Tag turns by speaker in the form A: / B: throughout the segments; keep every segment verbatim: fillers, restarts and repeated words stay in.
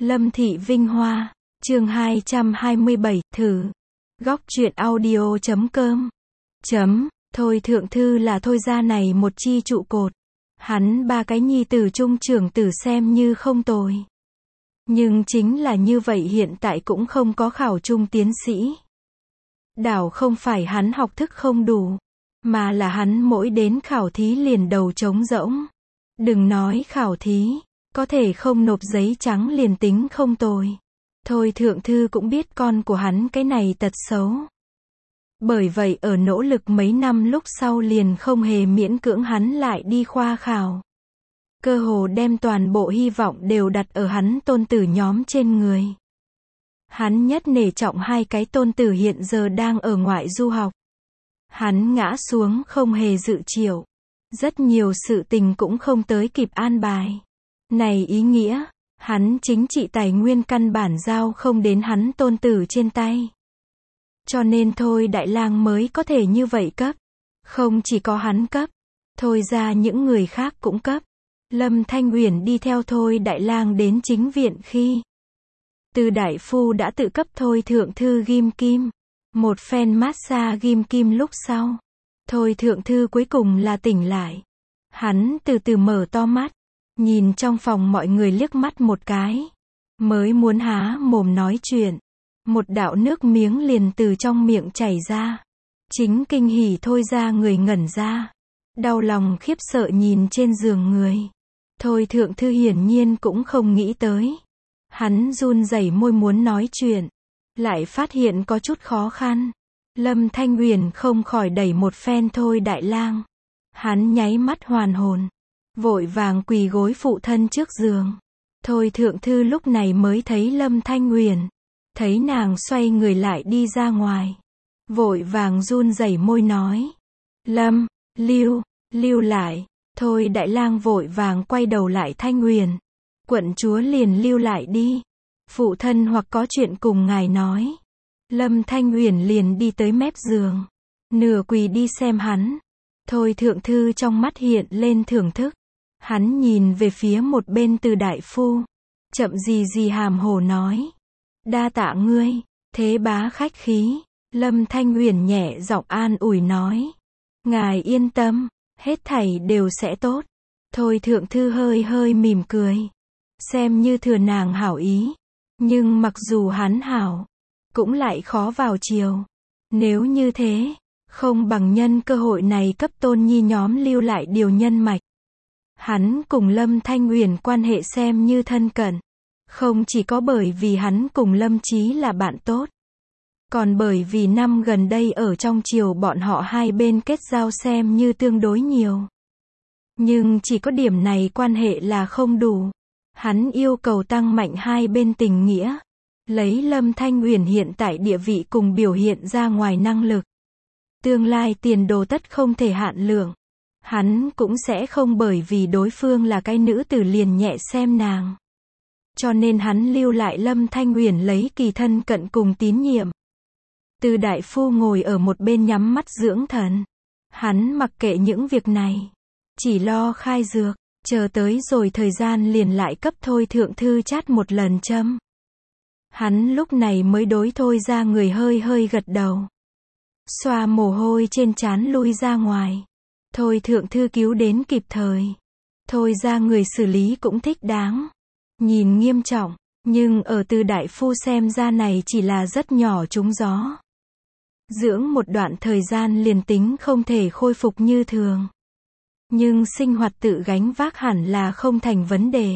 A: Lâm Thị Vinh Hoa, chương hai trăm hai mươi bảy, thử. Góc truyện audio chấm com. Chấm, Thôi Thượng Thư là Thôi gia này một chi trụ cột. Hắn ba cái nhi tử trung trưởng tử xem như không tồi. Nhưng chính là như vậy hiện tại cũng không có khảo trung tiến sĩ. Đảo không phải hắn học thức không đủ, mà là hắn mỗi đến khảo thí liền đầu trống rỗng. Đừng nói khảo thí, có thể không nộp giấy trắng liền tính không tồi. Thôi Thượng Thư cũng biết con của hắn cái này tật xấu. Bởi vậy ở nỗ lực mấy năm lúc sau liền không hề miễn cưỡng hắn lại đi khoa khảo. Cơ hồ đem toàn bộ hy vọng đều đặt ở hắn tôn tử nhóm trên người. Hắn nhất nể trọng hai cái tôn tử hiện giờ đang ở ngoại du học. Hắn ngã xuống không hề dự triệu. Rất nhiều sự tình cũng không tới kịp an bài. Này ý nghĩa, hắn chính trị tài nguyên căn bản giao không đến hắn tôn tử trên tay. Cho nên Thôi Đại Lang mới có thể như vậy cấp. Không chỉ có hắn cấp, Thôi ra những người khác cũng cấp. Lâm Thanh Uyển đi theo Thôi Đại Lang đến chính viện khi Từ đại phu đã tự cấp Thôi Thượng Thư ghim kim. Một phen massage ghim kim lúc sau, Thôi Thượng Thư cuối cùng là tỉnh lại. Hắn từ từ mở to mắt, nhìn trong phòng mọi người liếc mắt một cái. Mới muốn há mồm nói chuyện, một đạo nước miếng liền từ trong miệng chảy ra. Chính kinh hỉ Thôi ra người ngẩn ra. Đau lòng khiếp sợ nhìn trên giường người. Thôi Thượng Thư hiển nhiên cũng không nghĩ tới. Hắn run rẩy môi muốn nói chuyện, lại phát hiện có chút khó khăn. Lâm Thanh Uyển không khỏi đẩy một phen Thôi Đại Lang. Hắn nháy mắt hoàn hồn, vội vàng quỳ gối phụ thân trước giường. Thôi Thượng Thư lúc này mới thấy Lâm Thanh Uyển, thấy nàng xoay người lại đi ra ngoài, vội vàng run rẩy môi nói: "Lâm, lưu, lưu lại." Thôi Đại Lang vội vàng quay đầu lại: "Thanh Uyển, quận chúa liền lưu lại đi. Phụ thân hoặc có chuyện cùng ngài nói." Lâm Thanh Uyển liền đi tới mép giường, nửa quỳ đi xem hắn. Thôi Thượng Thư trong mắt hiện lên thưởng thức. Hắn nhìn về phía một bên Từ đại phu, chậm gì gì hàm hồ nói: "Đa tạ ngươi, thế bá khách khí." Lâm Thanh Uyển nhẹ giọng an ủi nói: "Ngài yên tâm, hết thảy đều sẽ tốt." Thôi Thượng Thư hơi hơi mỉm cười, xem như thừa nàng hảo ý. Nhưng mặc dù hắn hảo, cũng lại khó vào chiều. Nếu như thế, không bằng nhân cơ hội này cấp tôn nhi nhóm lưu lại điều nhân mạch. Hắn cùng Lâm Thanh Uyển quan hệ xem như thân cận. Không chỉ có bởi vì hắn cùng Lâm Chí là bạn tốt, còn bởi vì năm gần đây ở trong triều bọn họ hai bên kết giao xem như tương đối nhiều. Nhưng chỉ có điểm này quan hệ là không đủ. Hắn yêu cầu tăng mạnh hai bên tình nghĩa. Lấy Lâm Thanh Uyển hiện tại địa vị cùng biểu hiện ra ngoài năng lực, tương lai tiền đồ tất không thể hạn lượng. Hắn cũng sẽ không bởi vì đối phương là cái nữ tử liền nhẹ xem nàng. Cho nên hắn lưu lại Lâm Thanh Uyển lấy kỳ thân cận cùng tín nhiệm. Từ đại phu ngồi ở một bên nhắm mắt dưỡng thần. Hắn mặc kệ những việc này, chỉ lo khai dược, chờ tới rồi thời gian liền lại cấp Thôi Thượng Thư chát một lần châm. Hắn lúc này mới đối Thôi ra người hơi hơi gật đầu, xoa mồ hôi trên trán lui ra ngoài. Thôi Thượng Thư cứu đến kịp thời. Thôi ra người xử lý cũng thích đáng, nhìn nghiêm trọng, nhưng ở Từ đại phu xem ra này chỉ là rất nhỏ trúng gió. Dưỡng một đoạn thời gian liền tính không thể khôi phục như thường, nhưng sinh hoạt tự gánh vác hẳn là không thành vấn đề.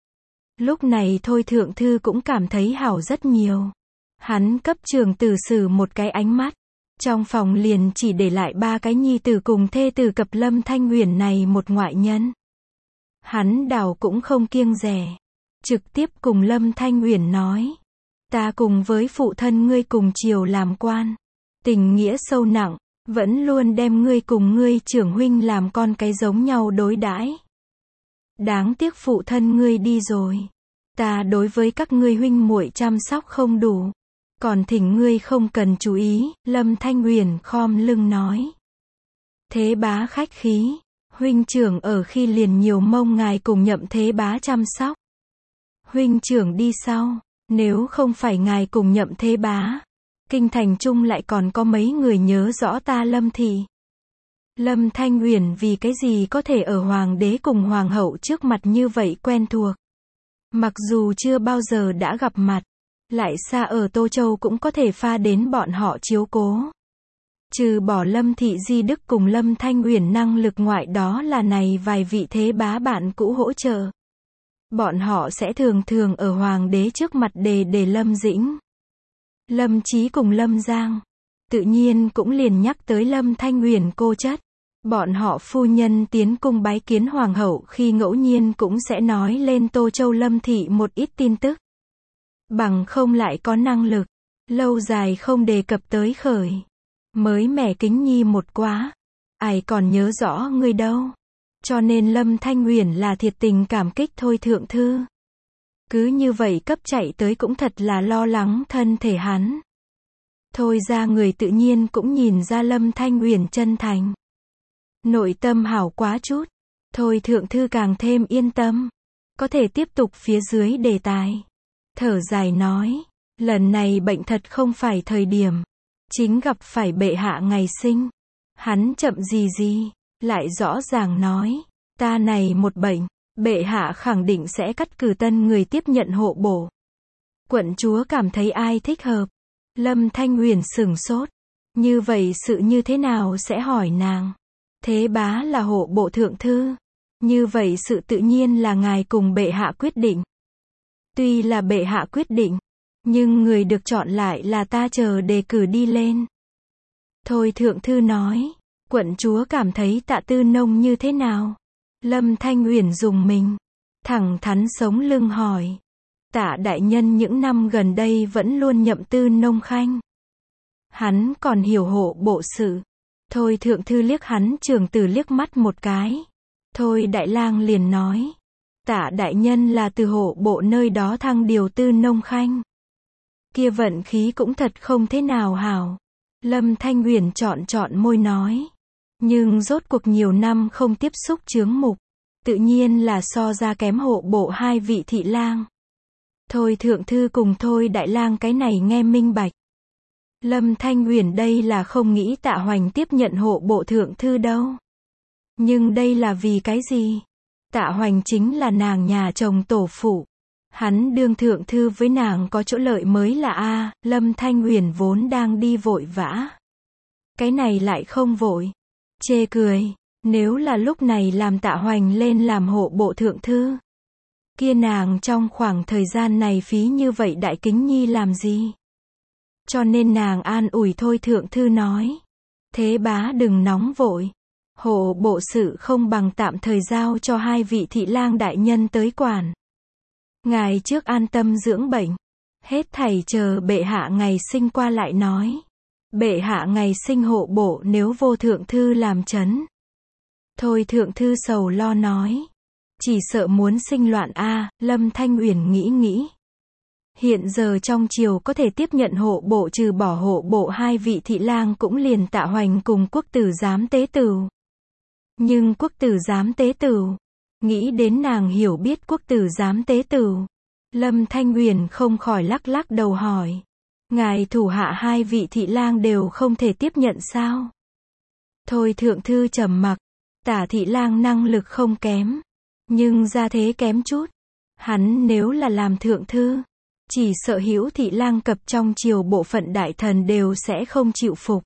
A: Lúc này Thôi Thượng Thư cũng cảm thấy hảo rất nhiều. Hắn cấp trường tử sử một cái ánh mắt. Trong phòng liền chỉ để lại ba cái nhi tử cùng thê tử cập Lâm Thanh Uyển này một ngoại nhân. Hắn đảo cũng không kiêng dè, trực tiếp cùng Lâm Thanh Uyển nói: "Ta cùng với phụ thân ngươi cùng triều làm quan, tình nghĩa sâu nặng, vẫn luôn đem ngươi cùng ngươi trưởng huynh làm con cái giống nhau đối đãi. Đáng tiếc phụ thân ngươi đi rồi, ta đối với các ngươi huynh muội chăm sóc không đủ, còn thỉnh ngươi không cần chú ý." Lâm Thanh Uyển khom lưng nói: "Thế bá khách khí, huynh trưởng ở khi liền nhiều mong ngài cùng Nhậm thế bá chăm sóc." Huynh trưởng đi sau, nếu không phải ngài cùng Nhậm Thế Bá, kinh thành trung lại còn có mấy người nhớ rõ ta Lâm thị. Lâm Thanh Uyển vì cái gì có thể ở hoàng đế cùng hoàng hậu trước mặt như vậy quen thuộc. Mặc dù chưa bao giờ đã gặp mặt, lại xa ở Tô Châu cũng có thể pha đến bọn họ chiếu cố. Trừ bỏ Lâm thị Di Đức cùng Lâm Thanh Uyển năng lực ngoại, đó là này vài vị thế bá bạn cũ hỗ trợ. Bọn họ sẽ thường thường ở hoàng đế trước mặt đề đề Lâm Dĩnh, Lâm Chí cùng Lâm Giang. Tự nhiên cũng liền nhắc tới Lâm Thanh Uyển cô chất. Bọn họ phu nhân tiến cung bái kiến hoàng hậu khi ngẫu nhiên cũng sẽ nói lên Tô Châu Lâm thị một ít tin tức. Bằng không lại có năng lực, lâu dài không đề cập tới khởi. Mới mẻ kính nhi một quá, ai còn nhớ rõ người đâu. Cho nên Lâm Thanh Uyển là thiệt tình cảm kích Thôi thượng thư. Cứ như vậy cấp chạy tới cũng thật là lo lắng thân thể hắn. Thôi ra người tự nhiên cũng nhìn ra Lâm Thanh Uyển chân thành. Nội tâm hảo quá chút. Thôi thượng thư càng thêm yên tâm. Có thể tiếp tục phía dưới đề tài. Thở dài nói, lần này bệnh thật không phải thời điểm. Chính gặp phải bệ hạ ngày sinh. Hắn chậm gì gì, lại rõ ràng nói, ta này một bệnh, bệ hạ khẳng định sẽ cắt cử tân người tiếp nhận hộ bổ. Quận chúa cảm thấy ai thích hợp. Lâm Thanh Uyển sửng sốt. Như vậy sự như thế nào sẽ hỏi nàng. Thế bá là hộ bộ thượng thư. Như vậy sự tự nhiên là ngài cùng bệ hạ quyết định. Tuy là bệ hạ quyết định, nhưng người được chọn lại là ta chờ đề cử đi lên. Thôi thượng thư nói, quận chúa cảm thấy Tạ Tư Nông như thế nào? Lâm Thanh Uyển dùng mình, thẳng thắn sống lưng hỏi. Tạ đại nhân những năm gần đây vẫn luôn nhậm Tư Nông khanh. Hắn còn hiểu hộ bộ sự. Thôi thượng thư liếc hắn trưởng tử liếc mắt một cái. Thôi đại lang liền nói, Tạ đại nhân là từ hộ bộ nơi đó thăng điều Tư Nông khanh. Kia vận khí cũng thật không thế nào hảo. Lâm Thanh Uyển chọn chọn môi nói. Nhưng rốt cuộc nhiều năm không tiếp xúc chướng mục. Tự nhiên là so ra kém hộ bộ hai vị thị lang. Thôi thượng thư cùng thôi đại lang cái này nghe minh bạch. Lâm Thanh Uyển đây là không nghĩ Tạ Hoành tiếp nhận hộ bộ thượng thư đâu. Nhưng đây là vì cái gì? Tạ Hoành chính là nàng nhà chồng tổ phụ. Hắn đương thượng thư với nàng có chỗ lợi mới là a. Lâm Thanh Uyển vốn đang đi vội vã. Cái này lại không vội. Chê cười, nếu là lúc này làm Tạ Hoành lên làm hộ bộ thượng thư. Kia nàng trong khoảng thời gian này phí như vậy đại kính nhi làm gì? Cho nên nàng an ủi thôi thượng thư nói. Thế bá đừng nóng vội. Hộ bộ sự không bằng tạm thời giao cho hai vị thị lang đại nhân tới quản. Ngài trước an tâm dưỡng bệnh. Hết thảy chờ bệ hạ ngày sinh qua lại nói. Bệ hạ ngày sinh hộ bộ nếu vô thượng thư làm chấn. Thôi thượng thư sầu lo nói. Chỉ sợ muốn sinh loạn a. Lâm Thanh Uyển nghĩ nghĩ. Hiện giờ trong triều có thể tiếp nhận hộ bộ trừ bỏ hộ bộ hai vị thị lang cũng liền Tạ Hoành cùng quốc tử giám tế tửu. Nhưng quốc tử giám tế tửu, nghĩ đến nàng hiểu biết quốc tử giám tế tửu. Lâm Thanh Uyển không khỏi lắc lắc đầu hỏi. Ngài thủ hạ hai vị thị lang đều không thể tiếp nhận sao? Thôi thượng thư trầm mặc. Tả thị lang năng lực không kém. Nhưng gia thế kém chút. Hắn nếu là làm thượng thư, chỉ sợ hữu thị lang cập trong triều bộ phận đại thần đều sẽ không chịu phục.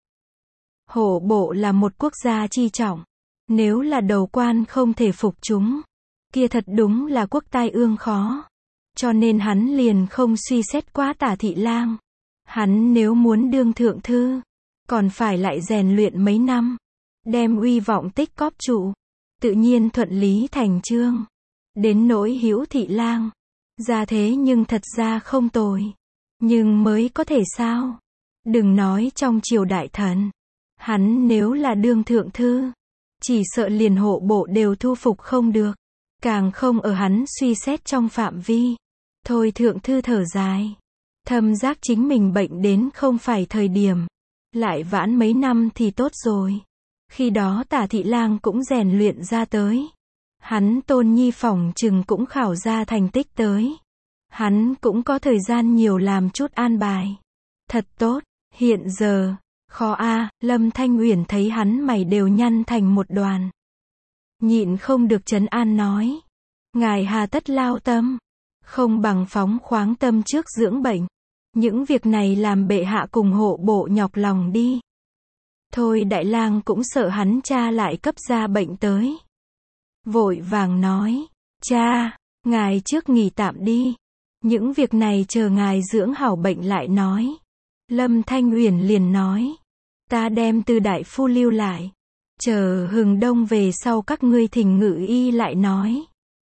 A: Hộ bộ là một quốc gia chi trọng. Nếu là đầu quan không thể phục chúng, kia thật đúng là quốc tai ương khó. Cho nên hắn liền không suy xét quá Tả thị lang. Hắn nếu muốn đương thượng thư, còn phải lại rèn luyện mấy năm, đem uy vọng tích cóp trụ, tự nhiên thuận lý thành chương. Đến nỗi hữu thị lang, ra thế nhưng thật ra không tồi, nhưng mới có thể sao? Đừng nói trong triều đại thần, hắn nếu là đương thượng thư, chỉ sợ liền hộ bộ đều thu phục không được, càng không ở hắn suy xét trong phạm vi. Thôi thượng thư thở dài, thầm giác chính mình bệnh đến không phải thời điểm, lại vãn mấy năm thì tốt rồi. Khi đó Tả thị lang cũng rèn luyện ra tới, hắn tôn nhi phỏng chừng cũng khảo ra thành tích tới. Hắn cũng có thời gian nhiều làm chút an bài. Thật tốt, hiện giờ, khó a, Lâm Thanh Uyển thấy hắn mày đều nhăn thành một đoàn. Nhịn không được trấn an nói. Ngài hà tất lao tâm, không bằng phóng khoáng tâm trước dưỡng bệnh. Những việc này làm bệ hạ cùng hộ bộ nhọc lòng đi. Thôi Đại Lang cũng sợ hắn cha lại cấp ra bệnh tới. Vội vàng nói, cha, ngài trước nghỉ tạm đi. Những việc này chờ ngài dưỡng hảo bệnh lại nói. Lâm Thanh Uyển liền nói, ta đem Từ đại phu lưu lại. Chờ hừng đông về sau các ngươi thỉnh ngự y lại nói.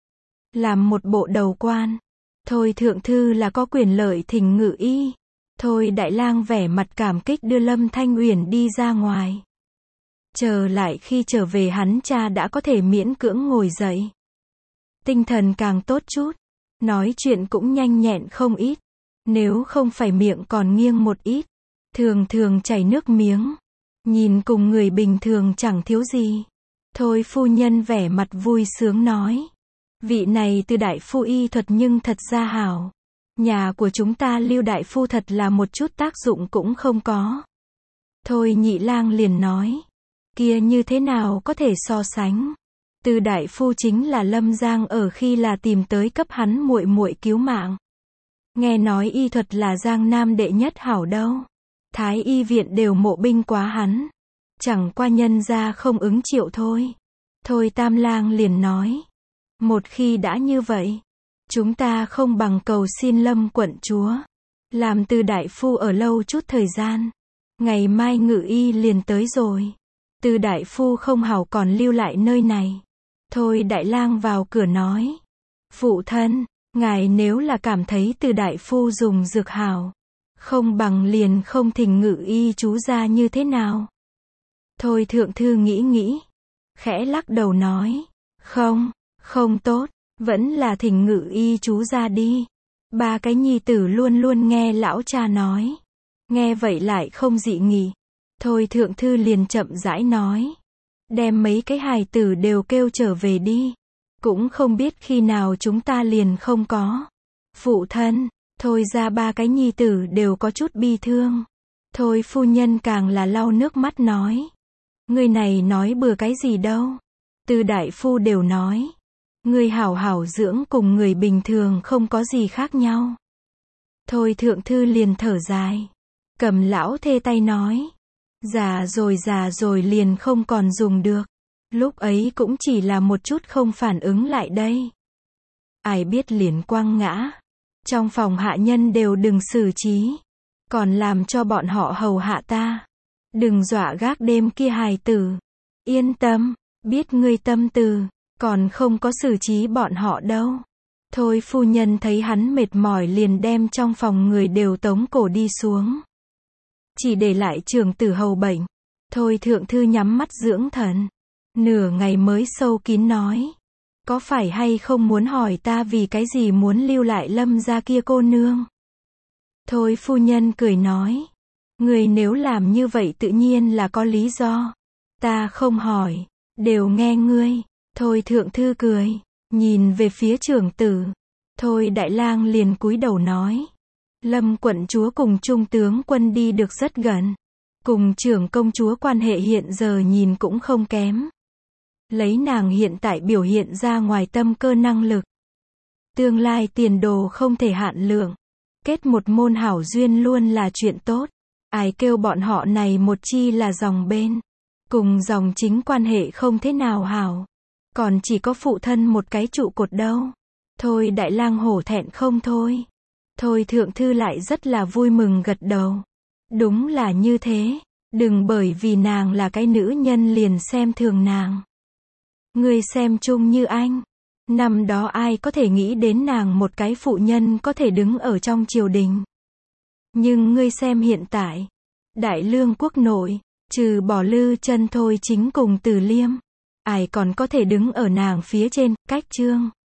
A: Làm một bộ đầu quan. Thôi thượng thư là có quyền lợi thỉnh ngự y. Thôi Đại Lang vẻ mặt cảm kích đưa Lâm Thanh Uyển đi ra ngoài. Chờ lại khi trở về hắn cha đã có thể miễn cưỡng ngồi dậy. Tinh thần càng tốt chút. Nói chuyện cũng nhanh nhẹn không ít. Nếu không phải miệng còn nghiêng một ít. Thường thường chảy nước miếng. Nhìn cùng người bình thường chẳng thiếu gì. Thôi phu nhân vẻ mặt vui sướng nói. Vị này Từ đại phu y thuật nhưng thật ra hảo. Nhà của chúng ta Lưu đại phu thật là một chút tác dụng cũng không có. Thôi Nhị Lang liền nói. Kia như thế nào có thể so sánh. Từ đại phu chính là Lâm Giang ở khi là tìm tới cấp hắn muội muội cứu mạng. Nghe nói y thuật là Giang Nam đệ nhất hảo đâu. Thái y viện đều mộ binh quá hắn. Chẳng qua nhân ra không ứng chịu thôi. Thôi Tam Lang liền nói. Một khi đã như vậy, chúng ta không bằng cầu xin Lâm quận chúa. Làm Từ đại phu ở lâu chút thời gian. Ngày mai ngự y liền tới rồi. Từ đại phu không hảo còn lưu lại nơi này. Thôi Đại Lang vào cửa nói. Phụ thân, ngài nếu là cảm thấy Từ đại phu dùng dược hảo. Không bằng liền không thỉnh ngự y chú ra như thế nào. Thôi thượng thư nghĩ nghĩ. Khẽ lắc đầu nói. Không, không tốt. Vẫn là thỉnh ngự y chú ra đi. Ba cái nhi tử luôn luôn nghe lão cha nói. Nghe vậy lại không dị nghị. Thôi thượng thư liền chậm rãi nói. Đem mấy cái hài tử đều kêu trở về đi. Cũng không biết khi nào chúng ta liền không có. Phụ thân, thôi ra ba cái nhi tử đều có chút bi thương. Thôi phu nhân càng là lau nước mắt nói. Người này nói bừa cái gì đâu. Từ đại phu đều nói. Người hảo hảo dưỡng cùng người bình thường không có gì khác nhau. Thôi thượng thư liền thở dài. Cầm lão thê tay nói. Già rồi già rồi liền không còn dùng được. Lúc ấy cũng chỉ là một chút không phản ứng lại đây. Ai biết liền quăng ngã. Trong phòng hạ nhân đều đừng xử trí. Còn làm cho bọn họ hầu hạ ta. Đừng dọa gác đêm kia hài tử. Yên tâm, biết ngươi tâm từ. Còn không có xử trí bọn họ đâu. Thôi phu nhân thấy hắn mệt mỏi liền đem trong phòng người đều tống cổ đi xuống. Chỉ để lại trưởng tử hầu bệnh. Thôi thượng thư nhắm mắt dưỡng thần. Nửa ngày mới sâu kín nói. Có phải hay không muốn hỏi ta vì cái gì muốn lưu lại Lâm gia kia cô nương? Thôi phu nhân cười nói. Người nếu làm như vậy tự nhiên là có lý do. Ta không hỏi. Đều nghe ngươi. Thôi thượng thư cười. Nhìn về phía trưởng tử. Thôi Đại Lang liền cúi đầu nói. Lâm quận chúa cùng trung tướng quân đi được rất gần. Cùng trưởng công chúa quan hệ hiện giờ nhìn cũng không kém. Lấy nàng hiện tại biểu hiện ra ngoài tâm cơ năng lực. Tương lai tiền đồ không thể hạn lượng. Kết một môn hảo duyên luôn là chuyện tốt. Ai kêu bọn họ này một chi là dòng bên. Cùng dòng chính quan hệ không thế nào hảo. Còn chỉ có phụ thân một cái trụ cột đâu. Thôi Đại Lang hổ thẹn không thôi. Thôi thượng thư lại rất là vui mừng gật đầu. Đúng là như thế. Đừng bởi vì nàng là cái nữ nhân liền xem thường nàng. Ngươi xem chung như anh. Năm đó ai có thể nghĩ đến nàng một cái phụ nhân có thể đứng ở trong triều đình. Nhưng ngươi xem hiện tại. Đại lương quốc nội. Trừ bỏ Lư Chân Thôi chính cùng Từ Liêm. Ai còn có thể đứng ở nàng phía trên, cách trương.